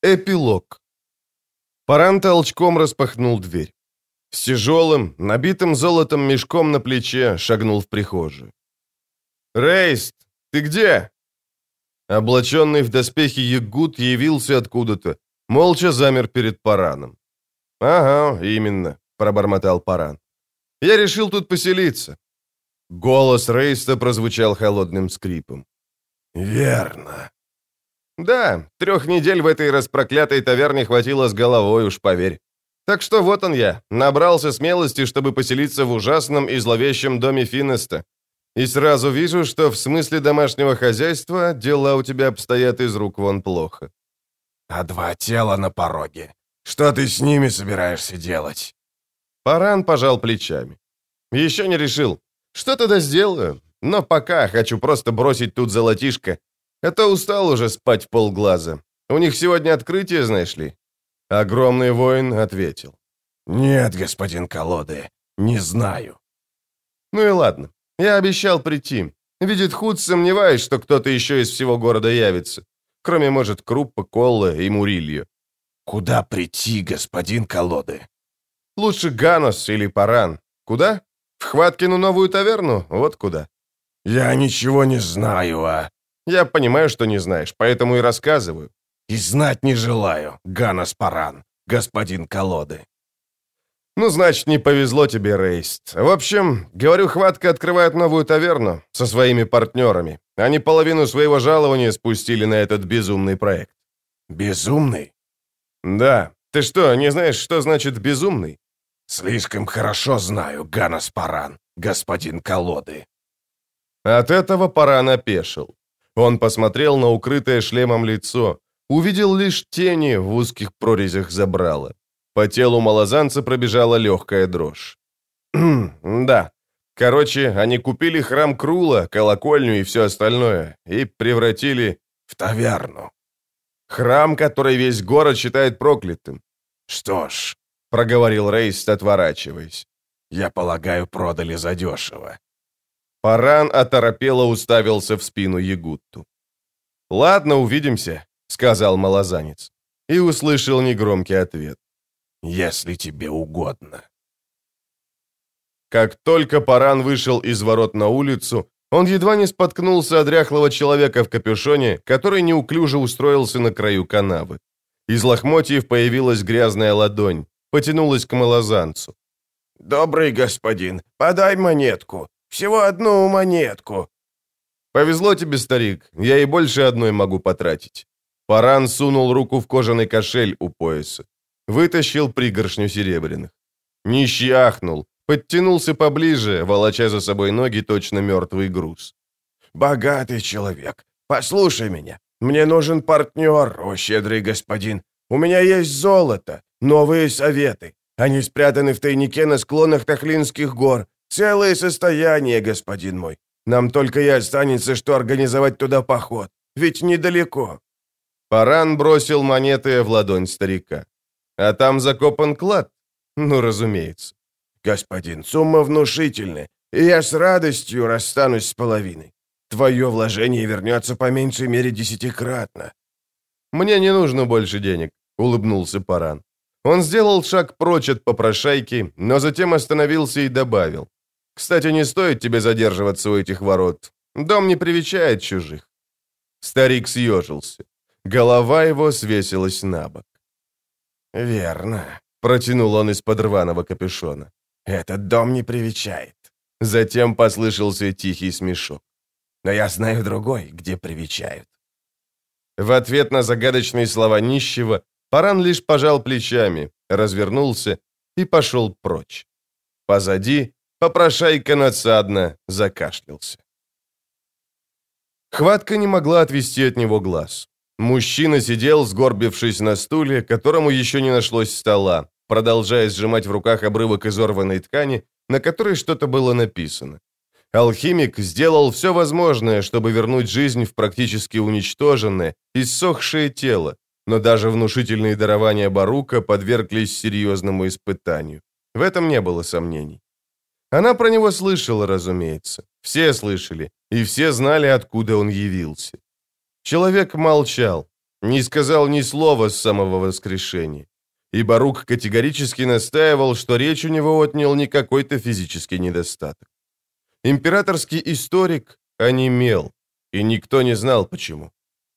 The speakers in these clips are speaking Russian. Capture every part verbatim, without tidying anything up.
Эпилог. Паран толчком распахнул дверь. С тяжелым, набитым золотом мешком на плече шагнул в прихожую. «Рейст, ты где?» Облаченный в доспехи ягуд явился откуда-то, молча замер перед Параном. «Ага, именно», — пробормотал Паран. «Я решил тут поселиться». Голос Рейста прозвучал холодным скрипом. «Верно». «Да, трех недель в этой распроклятой таверне хватило с головой, уж поверь. Так что вот он я, набрался смелости, чтобы поселиться в ужасном и зловещем доме Финеста. И сразу вижу, что в смысле домашнего хозяйства дела у тебя обстоят из рук вон плохо». «А два тела на пороге. Что ты с ними собираешься делать?» Паран пожал плечами. «Еще не решил. Что тогда сделаю? Но пока хочу просто бросить тут золотишко. А то устал уже спать в полглаза. У них сегодня открытие, знаешь ли?» Огромный воин ответил. «Нет, господин Колоды, не знаю». «Ну и ладно. Я обещал прийти. Видит Худ, сомневаюсь, что кто-то еще из всего города явится. Кроме, может, Круппа, Колла и Мурильо». «Куда прийти, господин Колоды?» «Лучше Ганос или Паран. Куда? В Хваткину новую таверну? Вот куда». «Я ничего не знаю, а...» «Я понимаю, что не знаешь, поэтому и рассказываю». «И знать не желаю, Ганос Паран, господин Колоды». «Ну, значит, не повезло тебе, Рейст. В общем, говорю, Хватка открывает новую таверну со своими партнерами. Они половину своего жалования спустили на этот безумный проект». «Безумный?» «Да. Ты что, не знаешь, что значит безумный?» «Слишком хорошо знаю, Ганос Паран, господин Колоды». От этого Паран опешил. Он посмотрел на укрытое шлемом лицо, увидел лишь тени в узких прорезях забрала. По телу малозанца пробежала легкая дрожь. «Да. Короче, они купили храм Крула, колокольню и все остальное, и превратили в таверну. Храм, который весь город считает проклятым». «Что ж», — проговорил Рейст, отворачиваясь. «Я полагаю, продали задешево». Паран оторопело уставился в спину Ягутту. «Ладно, увидимся», — сказал малозанец. И услышал негромкий ответ. «Если тебе угодно». Как только Паран вышел из ворот на улицу, он едва не споткнулся о дряхлого человека в капюшоне, который неуклюже устроился на краю канавы. Из лохмотьев появилась грязная ладонь, потянулась к малозанцу. «Добрый господин, подай монетку. Всего одну монетку». «Повезло тебе, старик, я и больше одной могу потратить». Паран сунул руку в кожаный кошель у пояса. Вытащил пригоршню серебряных. Нищий ахнул, подтянулся поближе, волоча за собой ноги точно мертвый груз. «Богатый человек, послушай меня. Мне нужен партнер, о щедрый господин. У меня есть золото, новые советы. Они спрятаны в тайнике на склонах Тахлинских гор. Целое состояние, господин мой. Нам только и останется, что организовать туда поход. Ведь недалеко». Паран бросил монеты в ладонь старика. «А там закопан клад?» «Ну, разумеется». «Господин, сумма внушительная, и я с радостью расстанусь с половиной. Твое вложение вернется по меньшей мере десятикратно». «Мне не нужно больше денег», — улыбнулся Паран. Он сделал шаг прочь от попрошайки, но затем остановился и добавил. «Кстати, не стоит тебе задерживаться у этих ворот. Дом не привечает чужих». Старик съежился. Голова его свесилась на бок. «Верно», — протянул он из-под рваного капюшона. «Этот дом не привечает». Затем послышался тихий смешок. «Но я знаю другой, где привечают». В ответ на загадочные слова нищего Паран лишь пожал плечами, развернулся и пошел прочь. Позади попрошайка надсадно закашлялся. Хватка не могла отвести от него глаз. Мужчина сидел, сгорбившись на стуле, которому еще не нашлось стола, продолжая сжимать в руках обрывок изорванной ткани, на которой что-то было написано. Алхимик сделал все возможное, чтобы вернуть жизнь в практически уничтоженное, иссохшее тело, но даже внушительные дарования Барука подверглись серьезному испытанию. В этом не было сомнений. Она про него слышала, разумеется. Все слышали, и все знали, откуда он явился. Человек молчал. Не сказал ни слова с самого воскрешения. И Барук категорически настаивал, что речь у него отнял не какой-то физический недостаток. Императорский историк онемел, и никто не знал, почему.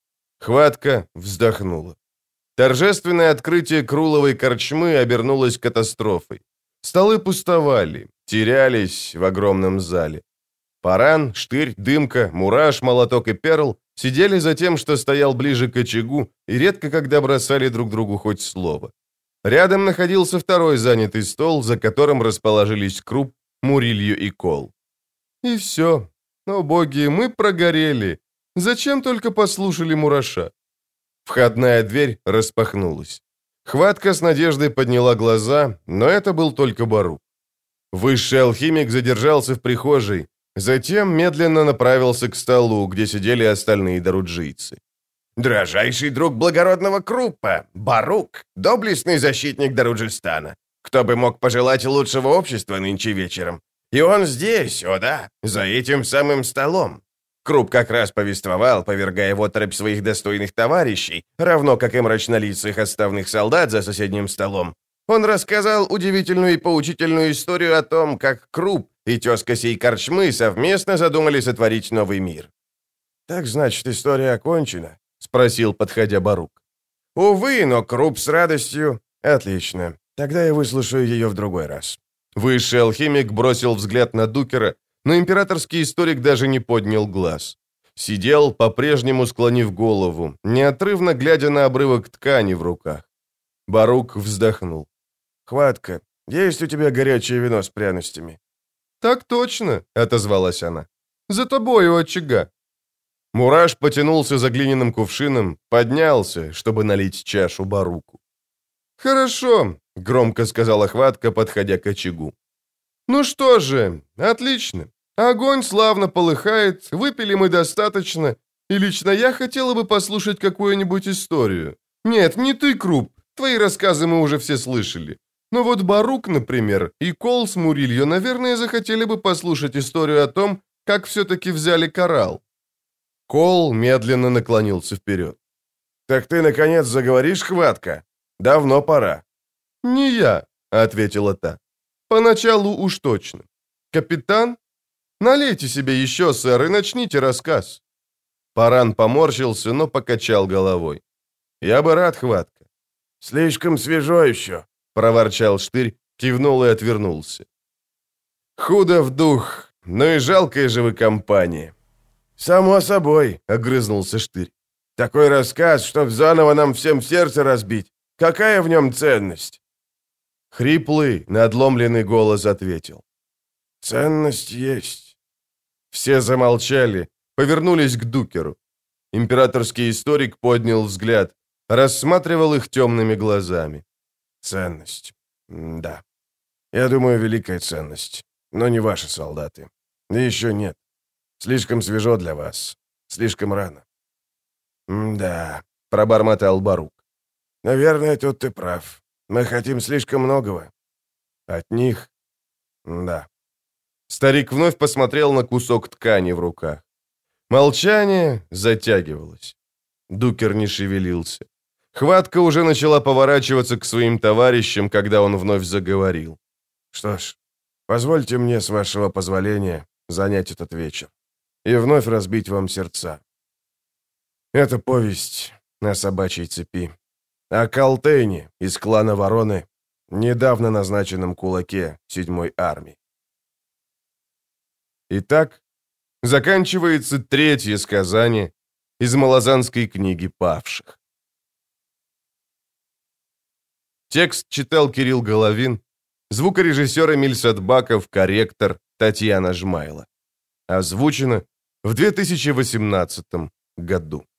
Хватка вздохнула. Торжественное открытие Круловой корчмы обернулось катастрофой. Столы пустовали, терялись в огромном зале. Паран, Штырь, Дымка, Мураш, Молоток и Перл сидели за тем, что стоял ближе к очагу, и редко когда бросали друг другу хоть слово. Рядом находился второй занятый стол, за которым расположились Круп, Мурилью и Кол. И все. О боги, мы прогорели. Зачем только послушали Мураша? Входная дверь распахнулась. Хватка с надеждой подняла глаза, но это был только Барук. Высший алхимик задержался в прихожей, затем медленно направился к столу, где сидели остальные даруджийцы. «Дрожайший друг благородного Круппа, Барук, доблестный защитник Даруджистана. Кто бы мог пожелать лучшего общества нынче вечером? И он здесь, о да, за этим самым столом». Круп как раз повествовал, повергая в оторопь своих достойных товарищей, равно как и мрачнолицых отставных солдат за соседним столом. Он рассказал удивительную и поучительную историю о том, как Круп и тезка сей корчмы совместно задумали сотворить новый мир. «Так, значит, история окончена?» — спросил, подходя Барук. «Увы, но Круп с радостью...» «Отлично. Тогда я выслушаю ее в другой раз». Высший алхимик бросил взгляд на Дукера, но императорский историк даже не поднял глаз. Сидел, по-прежнему склонив голову, неотрывно глядя на обрывок ткани в руках. Барук вздохнул. «Хватка, есть у тебя горячее вино с пряностями?» «Так точно», — отозвалась она. «За тобой у очага». Мураш потянулся за глиняным кувшином, поднялся, чтобы налить чашу Баруку. «Хорошо», — громко сказала Хватка, подходя к очагу. «Ну что же, отлично. Огонь славно полыхает, выпили мы достаточно, и лично я хотела бы послушать какую-нибудь историю. Нет, не ты, Круп, твои рассказы мы уже все слышали. Но вот Барук, например, и Кол с Мурилью, наверное, захотели бы послушать историю о том, как все-таки взяли коралл». Кол медленно наклонился вперед. «Так ты, наконец, заговоришь, Хватка? Давно пора». «Не я», — ответила та. «Поначалу уж точно. Капитан? Налейте себе еще, сэр, и начните рассказ». Паран поморщился, но покачал головой. «Я бы рад, Хватка». «Слишком свежо еще», — проворчал Штырь, кивнул и отвернулся. «Худо в дух, но и жалкая же вы компания». «Само собой», — огрызнулся Штырь. «Такой рассказ, чтоб заново нам всем сердце разбить. Какая в нем ценность?» Хриплый, надломленный голос ответил. «Ценность есть». Все замолчали, повернулись к Дукеру. Императорский историк поднял взгляд, рассматривал их темными глазами. «Ценность. Да. Я думаю, великая ценность. Но не ваши солдаты. И еще нет. Слишком свежо для вас. Слишком рано». «Да», — пробормотал Барук. «Наверное, тут ты прав. Мы хотим слишком многого. От них? Да». Старик вновь посмотрел на кусок ткани в руках. Молчание затягивалось. Дукер не шевелился. Хватка уже начала поворачиваться к своим товарищам, когда он вновь заговорил. «Что ж, позвольте мне, с вашего позволения, занять этот вечер и вновь разбить вам сердца. Это повесть о собачьей цепи, о Калтейне из клана Вороны, недавно назначенном кулаке седьмой армии». Итак, заканчивается третье сказание из Малазанской книги павших. Текст читал Кирилл Головин, звукорежиссер Эмиль Садбаков, корректор Татьяна Жмайло. Озвучено в две тысячи восемнадцатом году.